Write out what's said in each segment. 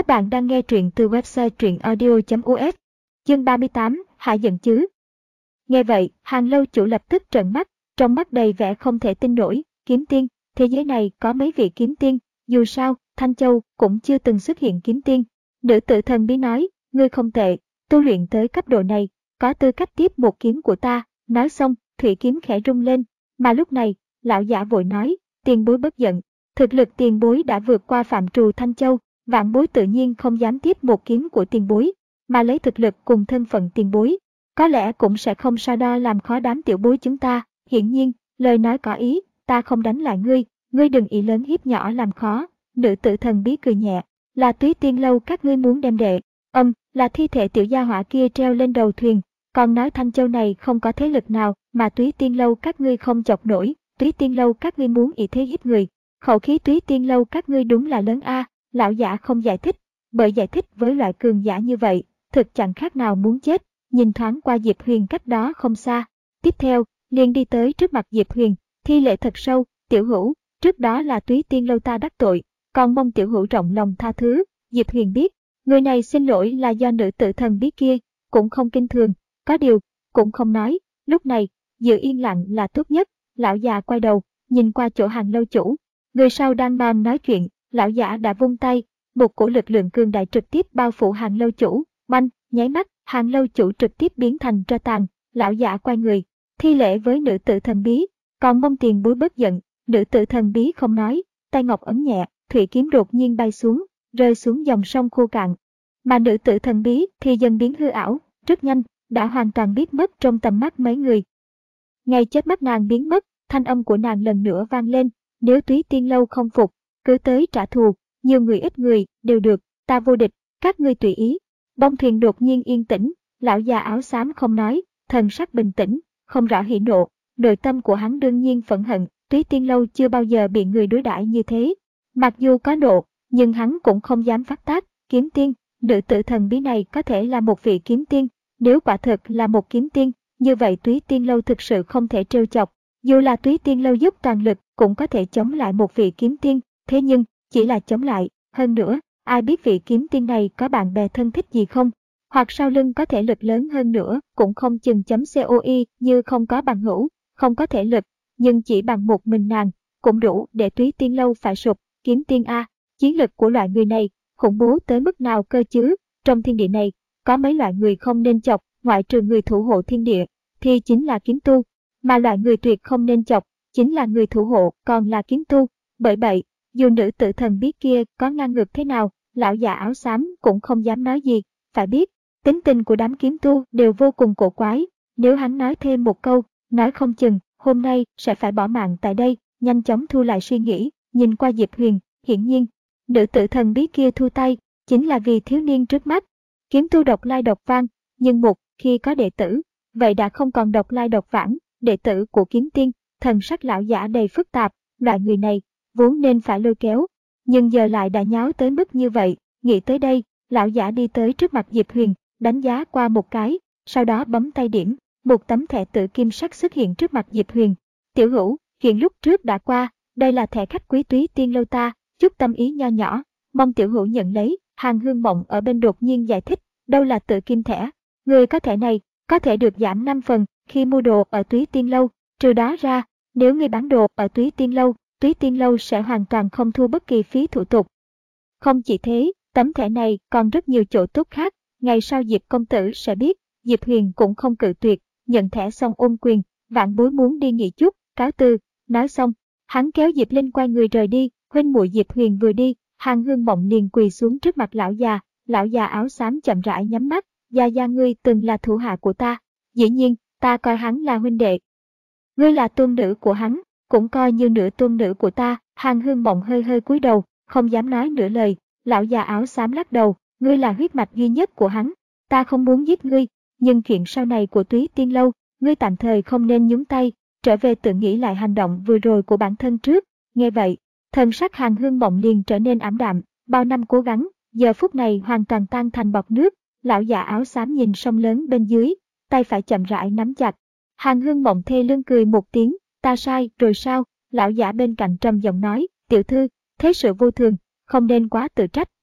Các bạn đang nghe truyện từ website truyệnaudio.us. Chương 38, Hại giận chứ. Nghe vậy, Hàng lâu chủ lập tức trợn mắt, trong mắt đầy vẻ không thể tin nổi. Kiếm tiên, thế giới này có mấy vị kiếm tiên, dù sao, Thanh Châu cũng chưa từng xuất hiện kiếm tiên. Nữ tử thần bí nói, ngươi không tệ, tu luyện tới cấp độ này, có tư cách tiếp một kiếm của ta. Nói xong, thủy kiếm khẽ rung lên, mà lúc này, lão giả vội nói, tiền bối bất giận, thực lực tiền bối đã vượt qua phạm trù Thanh Châu, vạn bối tự nhiên không dám tiếp một kiếm của tiền bối, mà lấy thực lực cùng thân phận tiền bối, có lẽ cũng sẽ không so đo làm khó đám tiểu bối chúng ta. Hiển nhiên, lời nói có ý, ta không đánh lại ngươi đừng ý lớn hiếp nhỏ làm khó. Nữ tử thần bí cười nhẹ, là Túy Tiên lâu các ngươi muốn đem đệ, là thi thể tiểu gia hỏa kia treo lên đầu thuyền, còn nói Thanh Châu này không có thế lực nào mà Túy Tiên lâu các ngươi không chọc nổi. Túy Tiên lâu các ngươi muốn ỷ thế hiếp người, khẩu khí Túy Tiên lâu các ngươi đúng là lớn a. Lão giả không giải thích, bởi giải thích với loại cường giả như vậy, thực chẳng khác nào muốn chết. Nhìn thoáng qua Diệp Huyền cách đó không xa, tiếp theo liền đi tới trước mặt Diệp Huyền, thi lễ thật sâu, tiểu hữu, trước đó là Túy Tiên lâu ta đắc tội, còn mong tiểu hữu rộng lòng tha thứ. Diệp Huyền biết, người này xin lỗi là do nữ tử thần bí kia, cũng không kinh thường, có điều, cũng không nói, lúc này, giữ yên lặng là tốt nhất. Lão già quay đầu, nhìn qua chỗ Hàng lâu chủ, người sau đang bàn nói chuyện, lão giả đã vung tay, một cổ lực lượng cường đại trực tiếp bao phủ Hàng lâu chủ, banh, nháy mắt, Hàng lâu chủ trực tiếp biến thành tro tàn. Lão giả quay người, thi lễ với nữ tử thần bí, còn mong tiền bối bất giận. Nữ tử thần bí không nói, tay ngọc ấn nhẹ, thủy kiếm đột nhiên bay xuống, rơi xuống dòng sông khô cạn. Mà nữ tử thần bí thì dần biến hư ảo, rất nhanh, đã hoàn toàn biến mất trong tầm mắt mấy người. Ngay chớp mắt nàng biến mất, thanh âm của nàng lần nữa vang lên, nếu Túy Tiên lâu không phục, cứ tới trả thù, nhiều người ít người đều được, ta vô địch, các ngươi tùy ý. Bông thuyền đột nhiên yên tĩnh, lão già áo xám không nói, thần sắc bình tĩnh, không rõ hỉ nộ, nội tâm của hắn đương nhiên phẫn hận. Túy Tiên lâu chưa bao giờ bị người đối đãi như thế, mặc dù có nộ, nhưng hắn cũng không dám phát tác. Kiếm tiên, nữ tử thần bí này có thể là một vị kiếm tiên, nếu quả thực là một kiếm tiên, như vậy Túy Tiên lâu thực sự không thể trêu chọc. Dù là Túy Tiên lâu dốc toàn lực cũng có thể chống lại một vị kiếm tiên, thế nhưng chỉ là chống lại. Hơn nữa, ai biết vị kiếm tiên này có bạn bè thân thích gì không, hoặc sau lưng có thể lực lớn hơn nữa cũng không chừng. COI như không có bằng hữu, không có thể lực, nhưng chỉ bằng một mình nàng cũng đủ để Túy Tiên lâu phải sụp. Kiếm tiên a, chiến lực của loại người này khủng bố tới mức nào cơ chứ? Trong thiên địa này có mấy loại người không nên chọc, ngoại trừ người thủ hộ thiên địa thì chính là kiếm tu, mà loại người tuyệt không nên chọc chính là người thủ hộ còn là kiếm tu. Bởi vậy, dù nữ tử thần bí kia có ngang ngược thế nào, lão già áo xám cũng không dám nói gì. Phải biết, tính tình của đám kiếm tu đều vô cùng cổ quái, nếu hắn nói thêm một câu, nói không chừng hôm nay sẽ phải bỏ mạng tại đây. Nhanh chóng thu lại suy nghĩ, nhìn qua Diệp Huyền, hiển nhiên, nữ tử thần bí kia thu tay chính là vì thiếu niên trước mắt. Kiếm tu độc lai độc vãng, nhưng một khi có đệ tử, vậy đã không còn độc lai độc vãng, đệ tử của kiếm tiên. Thần sắc lão giả đầy phức tạp, loại người này vốn nên phải lôi kéo, nhưng giờ lại đã nháo tới mức như vậy. Nghĩ tới đây, lão giả đi tới trước mặt Diệp Huyền, đánh giá qua một cái, sau đó bấm tay điểm, một tấm thẻ tự kim sắc xuất hiện trước mặt Diệp Huyền. Tiểu hữu, chuyện lúc trước đã qua, đây là thẻ khách quý Túy Tiên lâu ta, chút tâm ý nho nhỏ, mong tiểu hữu nhận lấy. Hàng Hương Mộng ở bên đột nhiên giải thích, đâu là tự kim thẻ, người có thẻ này có thể được giảm 5 phần khi mua đồ ở Túy Tiên lâu, trừ đó ra, nếu ngươi bán đồ ở Túy Tiên lâu sẽ hoàn toàn không thu bất kỳ phí thủ tục. Không chỉ thế, tấm thẻ này còn rất nhiều chỗ tốt khác, ngày sau Diệp công tử sẽ biết. Diệp Huyền cũng không cự tuyệt, nhận thẻ xong ôm quyền, vạn bối muốn đi nghỉ chút, cáo từ. Nói xong, hắn kéo Diệp Linh quay người rời đi. Huynh muội Diệp Huyền vừa đi, Hàng Hương Mộng liền quỳ xuống trước mặt lão già. Lão già áo xám chậm rãi nhắm mắt, gia ngươi từng là thủ hạ của ta, dĩ nhiên ta coi hắn là huynh đệ, ngươi là tôn nữ của hắn, cũng coi như nửa tôn nữ của ta. Hàng Hương Mộng hơi hơi cúi đầu, không dám nói nửa lời. Lão già áo xám lắc đầu, ngươi là huyết mạch duy nhất của hắn, ta không muốn giết ngươi, nhưng chuyện sau này của Túy Tiên lâu, ngươi tạm thời không nên nhúng tay, trở về tự nghĩ lại hành động vừa rồi của bản thân trước. Nghe vậy, thần sắc Hàng Hương Mộng liền trở nên ảm đạm, bao năm cố gắng, giờ phút này hoàn toàn tan thành bọt nước. Lão già áo xám nhìn sông lớn bên dưới, tay phải chậm rãi nắm chặt. Hàng Hương Mộng thê lương cười một tiếng, ta sai rồi sao? Lão giả bên cạnh trầm giọng nói, tiểu thư, thế sự vô thường, không nên quá tự trách.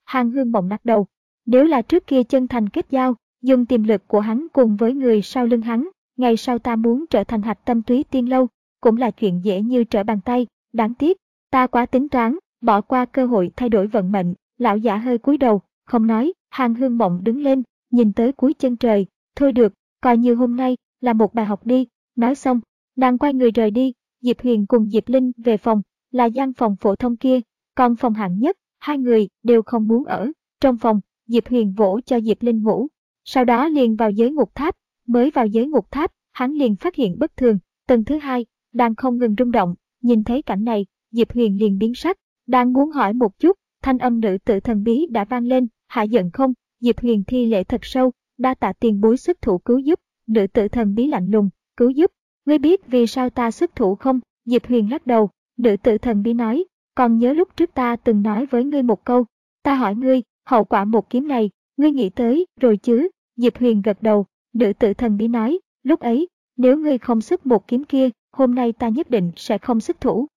Hàng Hương Mộng lắc đầu. Nếu là trước kia chân thành kết giao, dùng tiềm lực của hắn cùng với người sau lưng hắn, ngày sau ta muốn trở thành hạch tâm Túy Tiên Lâu, cũng là chuyện dễ như trở bàn tay. Đáng tiếc, ta quá tính toán, bỏ qua cơ hội thay đổi vận mệnh. Lão giả hơi cúi đầu, không nói. Hàng Hương Mộng đứng lên, nhìn tới cuối chân trời. Thôi được, coi như hôm nay là một bài học đi. Nói xong, nàng quay người rời đi. Diệp Huyền cùng Diệp Linh về phòng, là gian phòng phổ thông kia, còn phòng hạng nhất, hai người đều không muốn ở. Trong phòng, Diệp Huyền vỗ cho Diệp Linh ngủ, sau đó liền vào giới ngục tháp. Mới vào giới ngục tháp, hắn liền phát hiện bất thường, tầng thứ hai đang không ngừng rung động. Nhìn thấy cảnh này, Diệp Huyền liền biến sắc, đang muốn hỏi một chút, thanh âm nữ tử thần bí đã vang lên. Hạ giận không? Diệp Huyền thi lễ thật sâu, đa tạ tiền bối xuất thủ cứu giúp. Nữ tử thần bí lạnh lùng, cứu giúp? Ngươi biết vì sao ta xuất thủ không? Diệp Huyền lắc đầu. Nữ tử thần bí nói, còn nhớ lúc trước ta từng nói với ngươi một câu, ta hỏi ngươi, hậu quả một kiếm này, ngươi nghĩ tới rồi chứ? Diệp Huyền gật đầu. Nữ tử thần bí nói, lúc ấy, nếu ngươi không xuất một kiếm kia, hôm nay ta nhất định sẽ không xuất thủ.